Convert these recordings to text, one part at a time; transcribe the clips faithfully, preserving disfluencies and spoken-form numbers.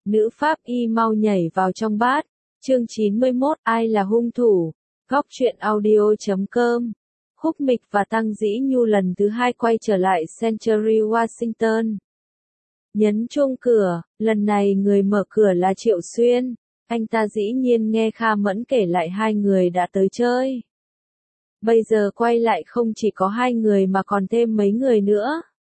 Nữ pháp y mau nhảy vào trong bát. Chương chín mươi mốt, ai là hung thủ? Góc truyện audio chấm com. Khúc Mịch và Tăng Dĩ Nhu lần thứ hai quay trở lại Century Washington. Nhấn chuông cửa, lần này người mở cửa là Triệu Xuyên. Anh ta dĩ nhiên nghe Kha Mẫn kể lại hai người đã tới chơi. Bây giờ quay lại không chỉ có hai người mà còn thêm mấy người nữa.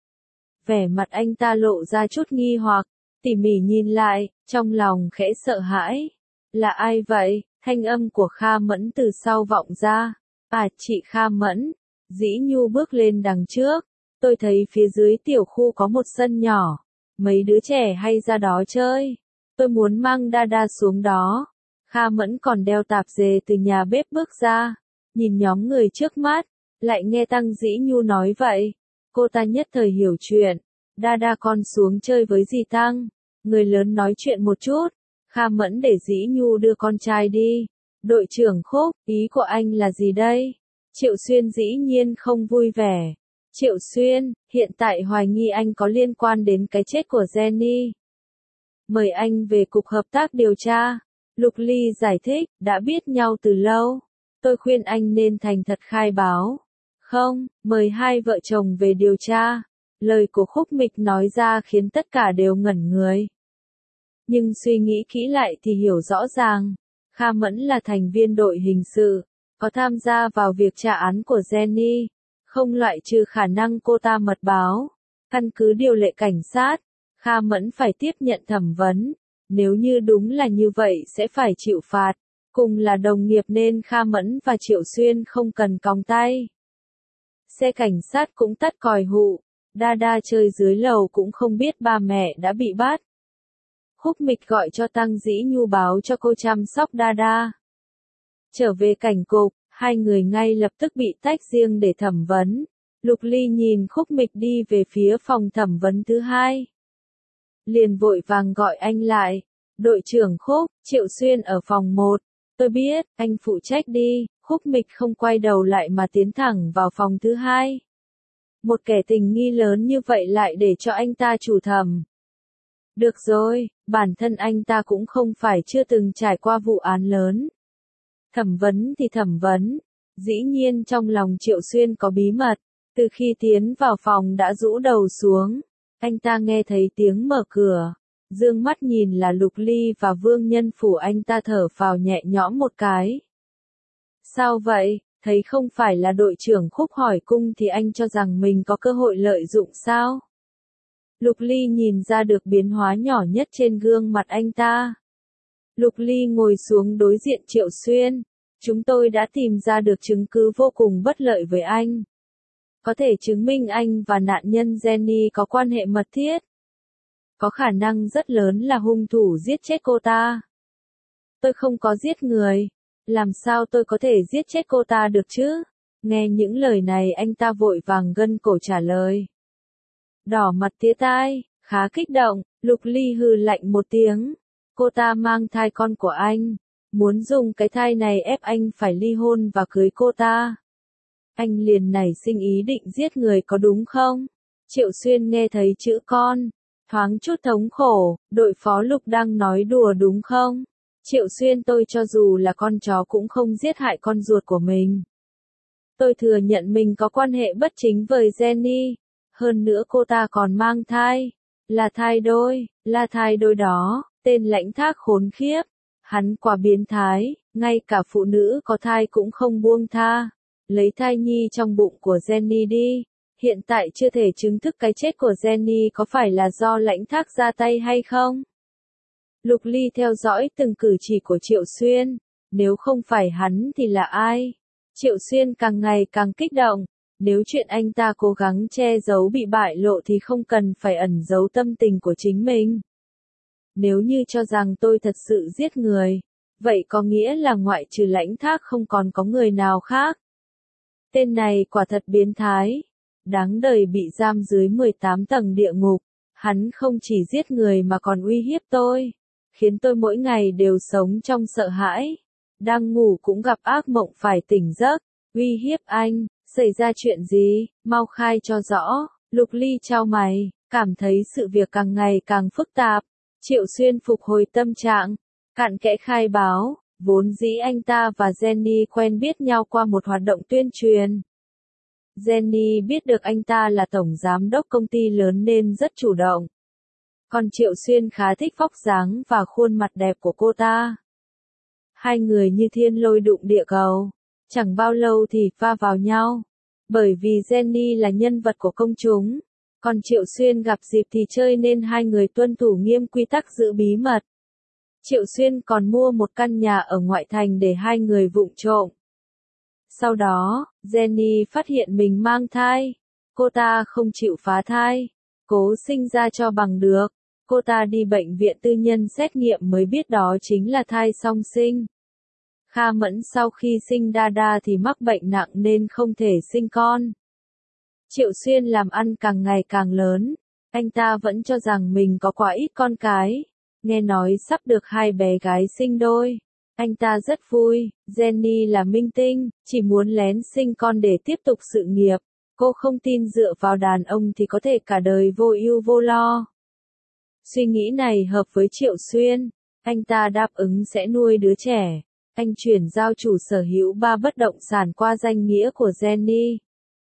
Vẻ mặt anh ta lộ ra chút nghi hoặc, tỉ mỉ nhìn lại, trong lòng khẽ sợ hãi. Là ai vậy? Thanh âm của Kha Mẫn từ sau vọng ra. À, chị Kha Mẫn. Dĩ Nhu bước lên đằng trước. Tôi thấy phía dưới tiểu khu có một sân nhỏ. Mấy đứa trẻ hay ra đó chơi. Tôi muốn mang Dada xuống đó. Kha Mẫn còn đeo tạp dề từ nhà bếp bước ra. Nhìn nhóm người trước mắt, lại nghe Tăng Dĩ Nhu nói vậy. Cô ta nhất thời hiểu chuyện. Dada con xuống chơi với dì Tăng. Người lớn nói chuyện một chút. Kha Mẫn để Dĩ Nhu đưa con trai đi. Đội trưởng Khúc, ý của anh là gì đây? Triệu Xuyên dĩ nhiên không vui vẻ. Triệu Xuyên, hiện tại hoài nghi anh có liên quan đến cái chết của Jenny. Mời anh về cục hợp tác điều tra. Lục Ly giải thích, đã biết nhau từ lâu. Tôi khuyên anh nên thành thật khai báo. Không, mời hai vợ chồng về điều tra. Lời của Khúc Mịch nói ra khiến tất cả đều ngẩn người. Nhưng suy nghĩ kỹ lại thì hiểu rõ ràng. Kha Mẫn là thành viên đội hình sự, có tham gia vào việc trả án của Jenny. Không loại trừ khả năng cô ta mật báo. Căn cứ điều lệ cảnh sát, Kha Mẫn phải tiếp nhận thẩm vấn. Nếu như đúng là như vậy sẽ phải chịu phạt. Cùng là đồng nghiệp nên Kha Mẫn và Triệu Xuyên không cần còng tay. Xe cảnh sát cũng tắt còi hụ. Dada chơi dưới lầu cũng không biết ba mẹ đã bị bắt. Khúc Mịch gọi cho Tăng Dĩ Nhu báo cho cô chăm sóc Dada. Trở về cảnh cục, hai người ngay lập tức bị tách riêng để thẩm vấn. Lục Ly nhìn Khúc Mịch đi về phía phòng thẩm vấn thứ hai. Liền vội vàng gọi anh lại. Đội trưởng Khúc, Triệu Xuyên ở phòng một. Tôi biết, anh phụ trách đi. Khúc Mịch không quay đầu lại mà tiến thẳng vào phòng thứ hai. Một kẻ tình nghi lớn như vậy lại để cho anh ta chủ thẩm. Được rồi, bản thân anh ta cũng không phải chưa từng trải qua vụ án lớn. Thẩm vấn thì thẩm vấn. Dĩ nhiên trong lòng Triệu Xuyên có bí mật. Từ khi tiến vào phòng đã rũ đầu xuống. Anh ta nghe thấy tiếng mở cửa. Dương mắt nhìn là Lục Ly và Vương Nhân Phủ, anh ta thở phào nhẹ nhõm một cái. Sao vậy? Thấy không phải là đội trưởng Khúc hỏi cung thì anh cho rằng mình có cơ hội lợi dụng sao? Lục Ly nhìn ra được biến hóa nhỏ nhất trên gương mặt anh ta. Lục Ly ngồi xuống đối diện Triệu Xuyên. Chúng tôi đã tìm ra được chứng cứ vô cùng bất lợi với anh. Có thể chứng minh anh và nạn nhân Jenny có quan hệ mật thiết. Có khả năng rất lớn là hung thủ giết chết cô ta. Tôi không có giết người. Làm sao tôi có thể giết chết cô ta được chứ? Nghe những lời này anh ta vội vàng gân cổ trả lời. Đỏ mặt tía tai, khá kích động, Lục Ly hừ lạnh một tiếng. Cô ta mang thai con của anh. Muốn dùng cái thai này ép anh phải ly hôn và cưới cô ta. Anh liền nảy sinh ý định giết người có đúng không? Triệu Xuyên nghe thấy chữ con. Thoáng chút thống khổ, đội phó Lục đang nói đùa đúng không? Triệu Xuyên, tôi cho dù là con chó cũng không giết hại con ruột của mình. Tôi thừa nhận mình có quan hệ bất chính với Jenny. Hơn nữa cô ta còn mang thai. Là thai đôi, là thai đôi đó, tên lãnh thác khốn khiếp. Hắn quả biến thái, ngay cả phụ nữ có thai cũng không buông tha. Lấy thai nhi trong bụng của Jenny đi. Hiện tại chưa thể chứng thực cái chết của Jenny có phải là do lãnh thác ra tay hay không? Lục Ly theo dõi từng cử chỉ của Triệu Xuyên. Nếu không phải hắn thì là ai? Triệu Xuyên càng ngày càng kích động. Nếu chuyện anh ta cố gắng che giấu bị bại lộ thì không cần phải ẩn giấu tâm tình của chính mình. Nếu như cho rằng tôi thật sự giết người, vậy có nghĩa là ngoại trừ lãnh thác không còn có người nào khác. Tên này quả thật biến thái. Đáng đời bị giam dưới mười tám tầng địa ngục. Hắn không chỉ giết người mà còn uy hiếp tôi. Khiến tôi mỗi ngày đều sống trong sợ hãi. Đang ngủ cũng gặp ác mộng phải tỉnh giấc. Uy hiếp anh. Xảy ra chuyện gì? Mau khai cho rõ. Lục Ly chau mày. Cảm thấy sự việc càng ngày càng phức tạp. Triệu Xuyên phục hồi tâm trạng, cặn kẽ khai báo, vốn dĩ anh ta và Jenny quen biết nhau qua một hoạt động tuyên truyền. Jenny biết được anh ta là tổng giám đốc công ty lớn nên rất chủ động. Còn Triệu Xuyên khá thích vóc dáng và khuôn mặt đẹp của cô ta. Hai người như thiên lôi đụng địa cầu, chẳng bao lâu thì va vào nhau. Bởi vì Jenny là nhân vật của công chúng, còn Triệu Xuyên gặp dịp thì chơi nên hai người tuân thủ nghiêm quy tắc giữ bí mật. Triệu Xuyên còn mua một căn nhà ở ngoại thành để hai người vụng trộm. Sau đó, Jenny phát hiện mình mang thai. Cô ta không chịu phá thai, cố sinh ra cho bằng được. Cô ta đi bệnh viện tư nhân xét nghiệm mới biết đó chính là thai song sinh. Kha Mẫn sau khi sinh Dada thì mắc bệnh nặng nên không thể sinh con. Triệu Xuyên làm ăn càng ngày càng lớn, anh ta vẫn cho rằng mình có quá ít con cái. Nghe nói sắp được hai bé gái sinh đôi. Anh ta rất vui, Jenny là minh tinh, chỉ muốn lén sinh con để tiếp tục sự nghiệp. Cô không tin dựa vào đàn ông thì có thể cả đời vô ưu vô lo. Suy nghĩ này hợp với Triệu Xuyên, anh ta đáp ứng sẽ nuôi đứa trẻ. Anh chuyển giao chủ sở hữu ba bất động sản qua danh nghĩa của Jenny.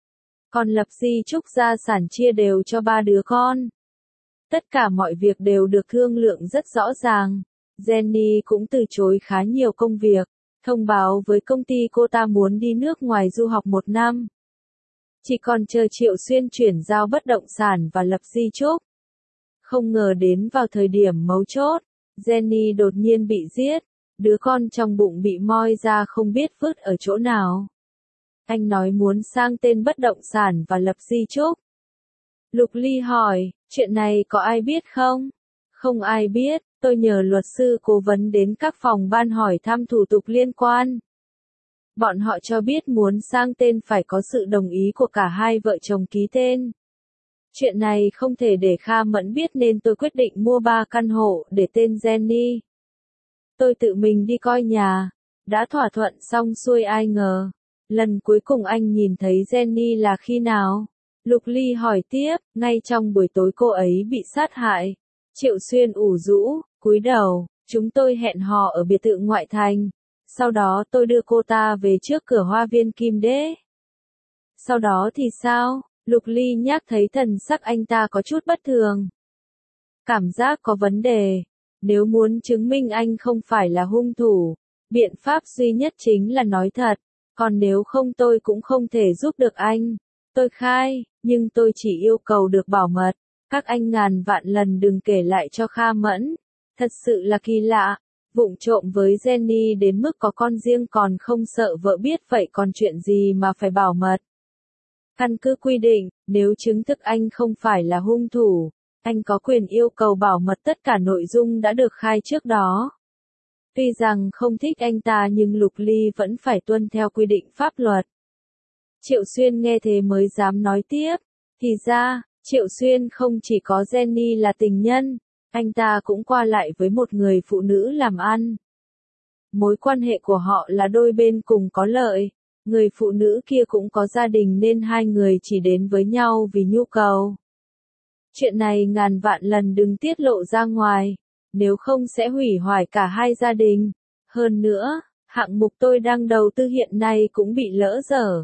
Còn lập di chúc gia sản chia đều cho ba đứa con. Tất cả mọi việc đều được thương lượng rất rõ ràng. Jenny cũng từ chối khá nhiều công việc, thông báo với công ty cô ta muốn đi nước ngoài du học một năm. Chỉ còn chờ Triệu Xuyên chuyển giao bất động sản và lập di chúc. Không ngờ đến vào thời điểm mấu chốt, Jenny đột nhiên bị giết, đứa con trong bụng bị moi ra không biết vứt ở chỗ nào. Anh nói muốn sang tên bất động sản và lập di chúc. Lục Ly hỏi, chuyện này có ai biết không? Không ai biết, tôi nhờ luật sư cố vấn đến các phòng ban hỏi thăm thủ tục liên quan. Bọn họ cho biết muốn sang tên phải có sự đồng ý của cả hai vợ chồng ký tên. Chuyện này không thể để Kha Mẫn biết nên tôi quyết định mua ba căn hộ để tên Jenny. Tôi tự mình đi coi nhà, đã thỏa thuận xong xuôi ai ngờ. Lần cuối cùng anh nhìn thấy Jenny là khi nào? Lục Ly hỏi tiếp, ngay trong buổi tối cô ấy bị sát hại. Triệu Xuyên ủ rũ, cúi đầu, chúng tôi hẹn hò ở biệt thự ngoại thành. Sau đó tôi đưa cô ta về trước cửa hoa viên Kim Đế. Sau đó thì sao? Lục Ly nhắc thấy thần sắc anh ta có chút bất thường. Cảm giác có vấn đề. Nếu muốn chứng minh anh không phải là hung thủ, biện pháp duy nhất chính là nói thật. Còn nếu không tôi cũng không thể giúp được anh. Tôi khai, nhưng tôi chỉ yêu cầu được bảo mật. Các anh ngàn vạn lần đừng kể lại cho Kha Mẫn. Thật sự là kỳ lạ. Vụng trộm với Jenny đến mức có con riêng còn không sợ vợ biết vậy còn chuyện gì mà phải bảo mật. Căn cứ quy định, nếu chứng thực anh không phải là hung thủ, anh có quyền yêu cầu bảo mật tất cả nội dung đã được khai trước đó. Tuy rằng không thích anh ta nhưng Lục Ly vẫn phải tuân theo quy định pháp luật. Triệu Xuyên nghe thế mới dám nói tiếp. Thì ra, Triệu Xuyên không chỉ có Jenny là tình nhân, anh ta cũng qua lại với một người phụ nữ làm ăn. Mối quan hệ của họ là đôi bên cùng có lợi. Người phụ nữ kia cũng có gia đình nên hai người chỉ đến với nhau vì nhu cầu. Chuyện này ngàn vạn lần đừng tiết lộ ra ngoài, nếu không sẽ hủy hoại cả hai gia đình. Hơn nữa, hạng mục tôi đang đầu tư hiện nay cũng bị lỡ dở.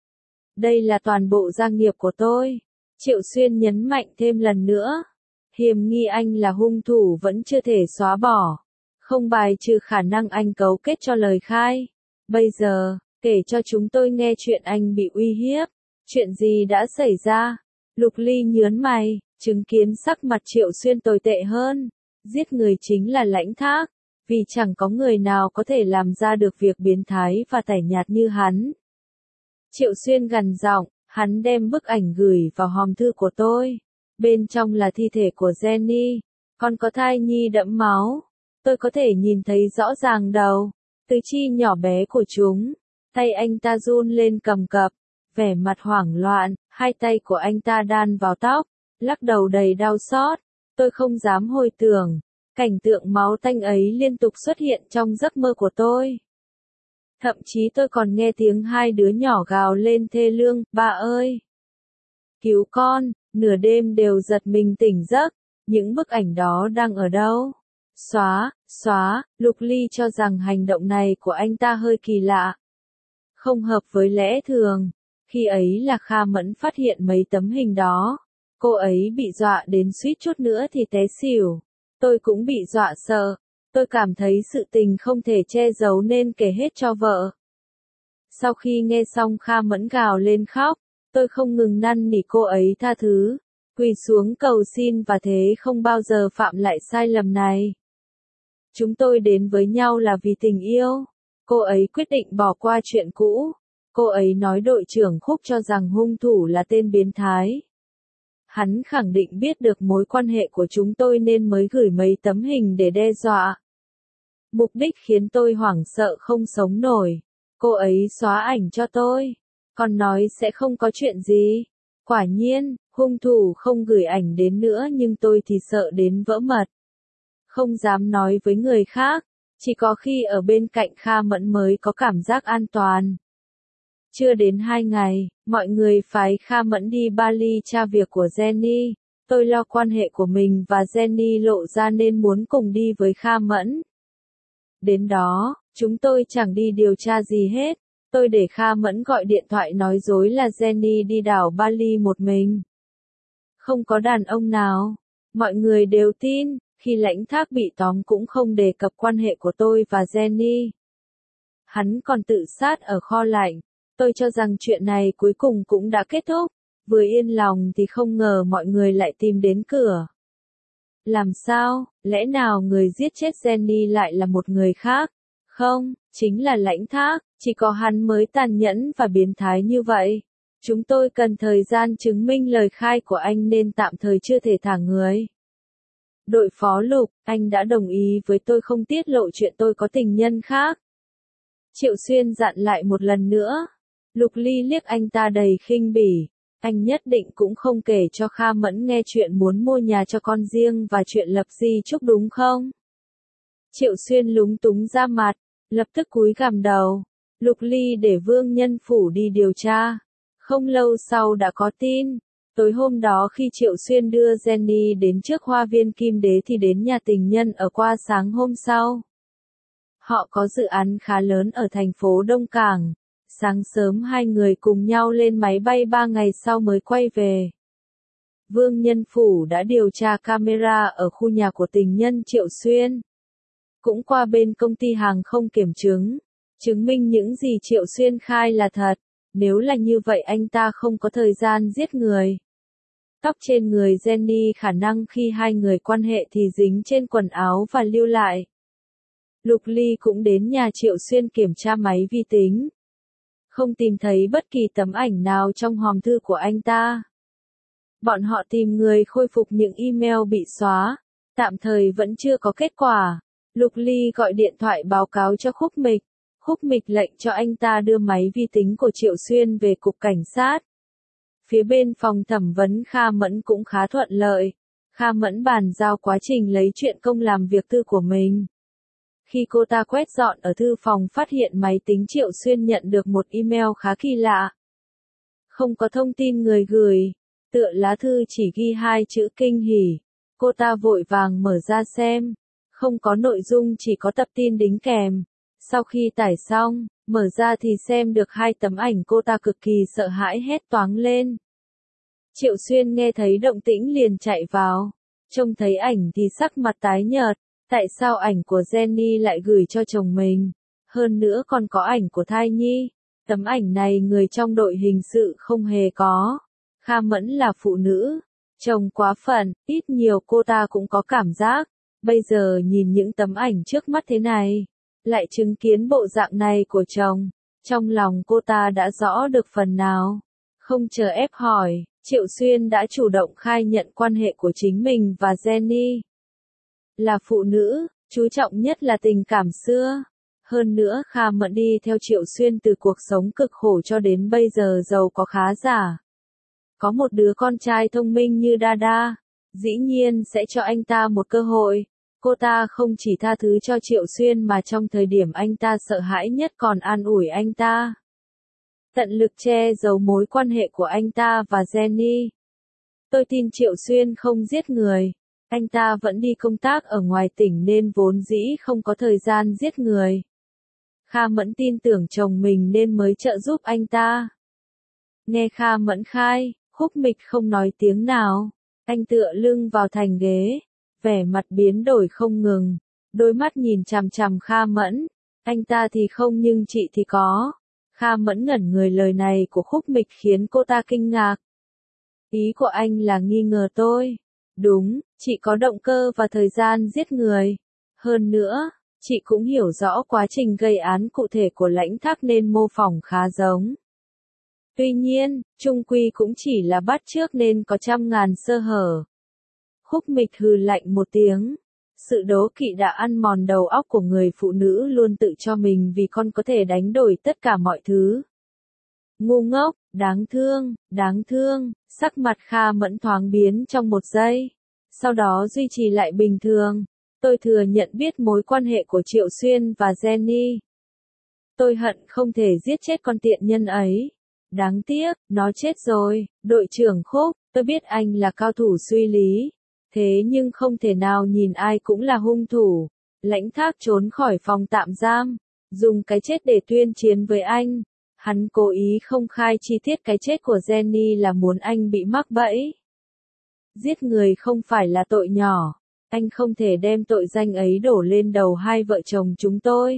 Đây là toàn bộ gia nghiệp của tôi. Triệu Xuyên nhấn mạnh thêm lần nữa. Hiềm nghi anh là hung thủ vẫn chưa thể xóa bỏ. Không bài trừ khả năng anh cấu kết cho lời khai. Bây giờ, kể cho chúng tôi nghe chuyện anh bị uy hiếp. Chuyện gì đã xảy ra? Lục Ly nhớn mày, chứng kiến sắc mặt Triệu Xuyên tồi tệ hơn. Giết người chính là lãnh thác. Vì chẳng có người nào có thể làm ra được việc biến thái và tẻ nhạt như hắn. Triệu Xuyên gằn giọng, hắn đem bức ảnh gửi vào hòm thư của tôi. Bên trong là thi thể của Jenny, còn có thai nhi đẫm máu. Tôi có thể nhìn thấy rõ ràng đầu, tứ chi nhỏ bé của chúng. Tay anh ta run lên cầm cập, vẻ mặt hoảng loạn, hai tay của anh ta đan vào tóc, lắc đầu đầy đau xót. Tôi không dám hồi tưởng, cảnh tượng máu tanh ấy liên tục xuất hiện trong giấc mơ của tôi. Thậm chí tôi còn nghe tiếng hai đứa nhỏ gào lên thê lương, ba ơi! Cứu con, nửa đêm đều giật mình tỉnh giấc. Những bức ảnh đó đang ở đâu? Xóa, xóa, Lục Ly cho rằng hành động này của anh ta hơi kỳ lạ. Không hợp với lẽ thường. Khi ấy là Kha Mẫn phát hiện mấy tấm hình đó. Cô ấy bị dọa đến suýt chút nữa thì té xỉu. Tôi cũng bị dọa sợ. Tôi cảm thấy sự tình không thể che giấu nên kể hết cho vợ. Sau khi nghe xong Kha Mẫn gào lên khóc. Tôi không ngừng năn nỉ cô ấy tha thứ. Quỳ xuống cầu xin và thế không bao giờ phạm lại sai lầm này. Chúng tôi đến với nhau là vì tình yêu. Cô ấy quyết định bỏ qua chuyện cũ. Cô ấy nói đội trưởng Khúc cho rằng hung thủ là tên biến thái. Hắn khẳng định biết được mối quan hệ của chúng tôi nên mới gửi mấy tấm hình để đe dọa. Mục đích khiến tôi hoảng sợ không sống nổi. Cô ấy xóa ảnh cho tôi. Còn nói sẽ không có chuyện gì. Quả nhiên, hung thủ không gửi ảnh đến nữa nhưng tôi thì sợ đến vỡ mật. Không dám nói với người khác. Chỉ có khi ở bên cạnh Kha Mẫn mới có cảm giác an toàn. Chưa đến hai ngày, mọi người phái Kha Mẫn đi Bali tra việc của Jenny. Tôi lo quan hệ của mình và Jenny lộ ra nên muốn cùng đi với Kha Mẫn. Đến đó, chúng tôi chẳng đi điều tra gì hết. Tôi để Kha Mẫn gọi điện thoại nói dối là Jenny đi đảo Bali một mình. Không có đàn ông nào. Mọi người đều tin, khi Lãnh Thác bị tóm cũng không đề cập quan hệ của tôi và Jenny. Hắn còn tự sát ở kho lạnh. Tôi cho rằng chuyện này cuối cùng cũng đã kết thúc. Vừa yên lòng thì không ngờ mọi người lại tìm đến cửa. Làm sao, lẽ nào người giết chết Jenny lại là một người khác? Không, chính là Lãnh Thác, chỉ có hắn mới tàn nhẫn và biến thái như vậy. Chúng tôi cần thời gian chứng minh lời khai của anh nên tạm thời chưa thể thả người. Đội phó Lục, anh đã đồng ý với tôi không tiết lộ chuyện tôi có tình nhân khác. Triệu Xuyên dặn lại một lần nữa. Lục Ly liếc anh ta đầy khinh bỉ. Anh nhất định cũng không kể cho Kha Mẫn nghe chuyện muốn mua nhà cho con riêng và chuyện lập di chúc đúng không? Triệu Xuyên lúng túng ra mặt, lập tức cúi gằm đầu. Lục Ly để Vương Nhân Phủ đi điều tra. Không lâu sau đã có tin. Tối hôm đó khi Triệu Xuyên đưa Jenny đến trước hoa viên Kim Đế thì đến nhà tình nhân ở qua sáng hôm sau. Họ có dự án khá lớn ở thành phố Đông Cảng. Sáng sớm hai người cùng nhau lên máy bay ba ngày sau mới quay về. Vương Nhân Phủ đã điều tra camera ở khu nhà của tình nhân Triệu Xuyên. Cũng qua bên công ty hàng không kiểm chứng. Chứng minh những gì Triệu Xuyên khai là thật. Nếu là như vậy anh ta không có thời gian giết người. Tóc trên người Jenny khả năng khi hai người quan hệ thì dính trên quần áo và lưu lại. Lục Ly cũng đến nhà Triệu Xuyên kiểm tra máy vi tính. Không tìm thấy bất kỳ tấm ảnh nào trong hòm thư của anh ta. Bọn họ tìm người khôi phục những email bị xóa. Tạm thời vẫn chưa có kết quả. Lục Ly gọi điện thoại báo cáo cho Khúc Mịch. Khúc Mịch lệnh cho anh ta đưa máy vi tính của Triệu Xuyên về cục cảnh sát. Phía bên phòng thẩm vấn Kha Mẫn cũng khá thuận lợi. Kha Mẫn bàn giao quá trình lấy chuyện công làm việc tư của mình. Khi cô ta quét dọn ở thư phòng phát hiện máy tính Triệu Xuyên nhận được một email khá kỳ lạ. Không có thông tin người gửi, tựa lá thư chỉ ghi hai chữ kinh hỉ. Cô ta vội vàng mở ra xem. Không có nội dung chỉ có tập tin đính kèm. Sau khi tải xong, mở ra thì xem được hai tấm ảnh cô ta cực kỳ sợ hãi hét toáng lên. Triệu Xuyên nghe thấy động tĩnh liền chạy vào. Trông thấy ảnh thì sắc mặt tái nhợt. Tại sao ảnh của Jenny lại gửi cho chồng mình? Hơn nữa còn có ảnh của thai nhi. Tấm ảnh này người trong đội hình sự không hề có. Kha Mẫn là phụ nữ. Chồng quá phận, ít nhiều cô ta cũng có cảm giác. Bây giờ nhìn những tấm ảnh trước mắt thế này. Lại chứng kiến bộ dạng này của chồng. Trong lòng cô ta đã rõ được phần nào. Không chờ ép hỏi, Triệu Xuyên đã chủ động khai nhận quan hệ của chính mình và Jenny. Là phụ nữ, chú trọng nhất là tình cảm xưa. Hơn nữa Kha Mẫn đi theo Triệu Xuyên từ cuộc sống cực khổ cho đến bây giờ giàu có khá giả. Có một đứa con trai thông minh như Dada, dĩ nhiên sẽ cho anh ta một cơ hội. Cô ta không chỉ tha thứ cho Triệu Xuyên mà trong thời điểm anh ta sợ hãi nhất còn an ủi anh ta. Tận lực che giấu mối quan hệ của anh ta và Jenny. Tôi tin Triệu Xuyên không giết người. Anh ta vẫn đi công tác ở ngoài tỉnh nên vốn dĩ không có thời gian giết người. Kha Mẫn tin tưởng chồng mình nên mới trợ giúp anh ta. Nghe Kha Mẫn khai, Khúc Mịch không nói tiếng nào. Anh tựa lưng vào thành ghế, vẻ mặt biến đổi không ngừng, đôi mắt nhìn chằm chằm Kha Mẫn. Anh ta thì không nhưng chị thì có. Kha Mẫn ngẩn người, lời này của Khúc Mịch khiến cô ta kinh ngạc. Ý của anh là nghi ngờ tôi. Đúng, chị có động cơ và thời gian giết người. Hơn nữa, chị cũng hiểu rõ quá trình gây án cụ thể của Lãnh Thác nên mô phỏng khá giống. Tuy nhiên, chung quy cũng chỉ là bắt chước nên có trăm ngàn sơ hở. Khúc Mịch hừ lạnh một tiếng. Sự đố kỵ đã ăn mòn đầu óc của người phụ nữ luôn tự cho mình vì con có thể đánh đổi tất cả mọi thứ. Ngu ngốc, đáng thương, đáng thương, sắc mặt Kha Mẫn thoáng biến trong một giây. Sau đó duy trì lại bình thường. Tôi thừa nhận biết mối quan hệ của Triệu Xuyên và Jenny. Tôi hận không thể giết chết con tiện nhân ấy. Đáng tiếc, nó chết rồi. Đội trưởng Khúc, tôi biết anh là cao thủ suy lý. Thế nhưng không thể nào nhìn ai cũng là hung thủ. Lãnh Thác trốn khỏi phòng tạm giam, dùng cái chết để tuyên chiến với anh. Hắn cố ý không khai chi tiết cái chết của Jenny là muốn anh bị mắc bẫy. Giết người không phải là tội nhỏ. Anh không thể đem tội danh ấy đổ lên đầu hai vợ chồng chúng tôi.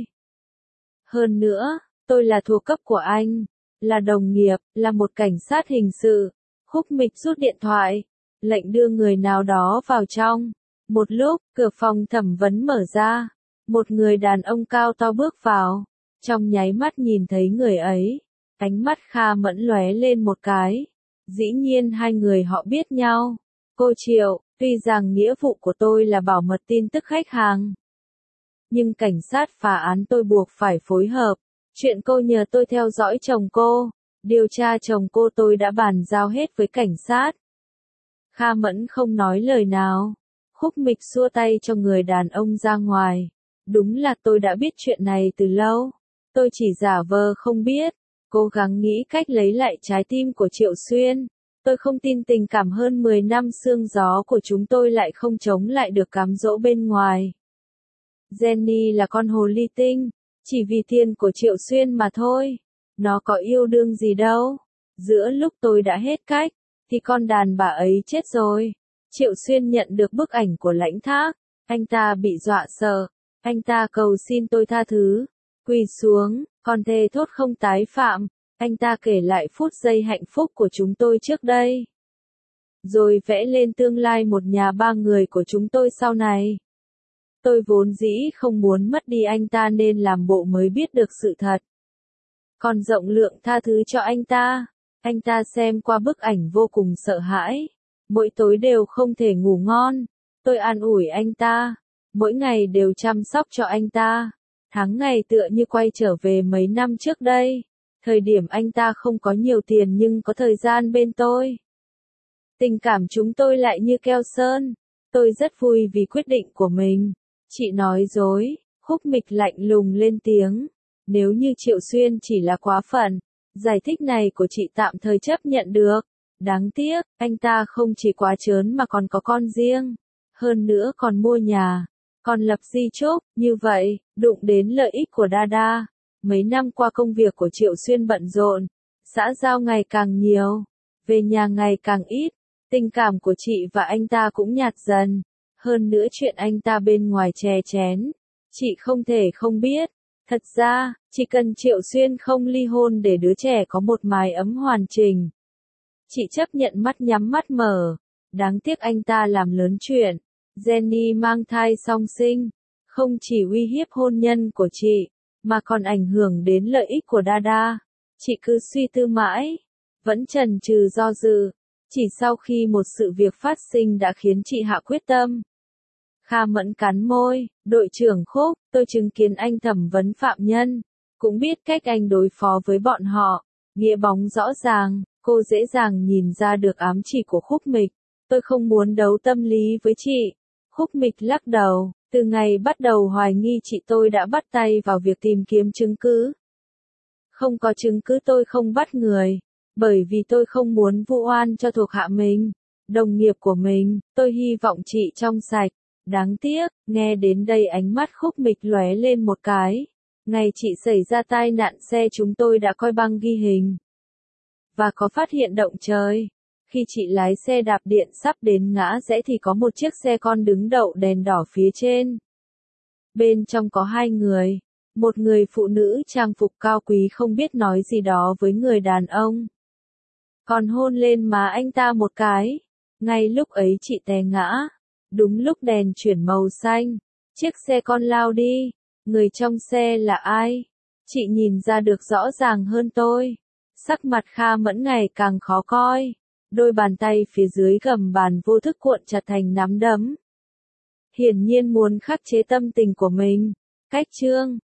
Hơn nữa, tôi là thuộc cấp của anh, là đồng nghiệp, là một cảnh sát hình sự. Khúc Mịch rút điện thoại, lệnh đưa người nào đó vào trong. Một lúc, cửa phòng thẩm vấn mở ra. Một người đàn ông cao to bước vào. Trong nháy mắt nhìn thấy người ấy, ánh mắt Kha Mẫn lóe lên một cái. Dĩ nhiên hai người họ biết nhau. Cô Triệu, tuy rằng nghĩa vụ của tôi là bảo mật tin tức khách hàng, nhưng cảnh sát phá án tôi buộc phải phối hợp. Chuyện cô nhờ tôi theo dõi chồng cô, điều tra chồng cô tôi đã bàn giao hết với cảnh sát. Kha Mẫn không nói lời nào. Khúc Mịch xua tay cho người đàn ông ra ngoài. Đúng là tôi đã biết chuyện này từ lâu. Tôi chỉ giả vờ không biết, cố gắng nghĩ cách lấy lại trái tim của Triệu Xuyên. Tôi không tin tình cảm hơn mười năm sương gió của chúng tôi lại không chống lại được cám dỗ bên ngoài. Jenny là con hồ ly tinh, chỉ vì tiền của Triệu Xuyên mà thôi. Nó có yêu đương gì đâu. Giữa lúc tôi đã hết cách, thì con đàn bà ấy chết rồi. Triệu Xuyên nhận được bức ảnh của Lãnh Thác. Anh ta bị dọa sợ. Anh ta cầu xin tôi tha thứ. Quỳ xuống, còn thề thốt không tái phạm. Anh ta kể lại phút giây hạnh phúc của chúng tôi trước đây. Rồi vẽ lên tương lai một nhà ba người của chúng tôi sau này. Tôi vốn dĩ không muốn mất đi anh ta nên làm bộ mới biết được sự thật. Còn rộng lượng tha thứ cho anh ta. Anh ta xem qua bức ảnh vô cùng sợ hãi. Mỗi tối đều không thể ngủ ngon. Tôi an ủi anh ta. Mỗi ngày đều chăm sóc cho anh ta. Tháng ngày tựa như quay trở về mấy năm trước đây. Thời điểm anh ta không có nhiều tiền nhưng có thời gian bên tôi. Tình cảm chúng tôi lại như keo sơn. Tôi rất vui vì quyết định của mình. Chị nói dối. Khúc Mịch lạnh lùng lên tiếng. Nếu như Triệu Xuyên chỉ là quá phận, giải thích này của chị tạm thời chấp nhận được. Đáng tiếc, anh ta không chỉ quá trớn mà còn có con riêng. Hơn nữa còn mua nhà, còn lập di chúc. Như vậy, đụng đến lợi ích của Dada. Mấy năm qua công việc của Triệu Xuyên bận rộn, xã giao ngày càng nhiều, về nhà ngày càng ít. Tình cảm của chị và anh ta cũng nhạt dần. Hơn nữa chuyện anh ta bên ngoài chè chén, chị không thể không biết. Thật ra, chỉ cần Triệu Xuyên không ly hôn để đứa trẻ có một mái ấm hoàn chỉnh, chị chấp nhận mắt nhắm mắt mở. Đáng tiếc anh ta làm lớn chuyện. Jenny mang thai song sinh, không chỉ uy hiếp hôn nhân của chị, mà còn ảnh hưởng đến lợi ích của Dada. Chị cứ suy tư mãi, vẫn chần chừ do dự. Chỉ sau khi một sự việc phát sinh đã khiến chị hạ quyết tâm. Kha Mẫn cắn môi, đội trưởng Khúc, tôi chứng kiến anh thẩm vấn phạm nhân, cũng biết cách anh đối phó với bọn họ. Nghĩa bóng rõ ràng, cô dễ dàng nhìn ra được ám chỉ của Khúc Mịch. Tôi không muốn đấu tâm lý với chị. Khúc Mịch lắc đầu, từ ngày bắt đầu hoài nghi chị tôi đã bắt tay vào việc tìm kiếm chứng cứ. Không có chứng cứ tôi không bắt người, bởi vì tôi không muốn vu oan cho thuộc hạ mình. Đồng nghiệp của mình, tôi hy vọng chị trong sạch. Đáng tiếc, nghe đến đây ánh mắt Khúc Mịch lóe lên một cái. Ngày chị xảy ra tai nạn xe chúng tôi đã coi băng ghi hình. Và có phát hiện động trời. Khi chị lái xe đạp điện sắp đến ngã rẽ thì có một chiếc xe con đứng đậu đèn đỏ phía trên. Bên trong có hai người. Một người phụ nữ trang phục cao quý không biết nói gì đó với người đàn ông. Còn hôn lên má anh ta một cái. Ngay lúc ấy chị té ngã. Đúng lúc đèn chuyển màu xanh. Chiếc xe con lao đi. Người trong xe là ai? Chị nhìn ra được rõ ràng hơn tôi. Sắc mặt Kha Mẫn ngày càng khó coi. Đôi bàn tay phía dưới gầm bàn vô thức cuộn chặt thành nắm đấm. Hiển nhiên muốn khắc chế tâm tình của mình. Cách chương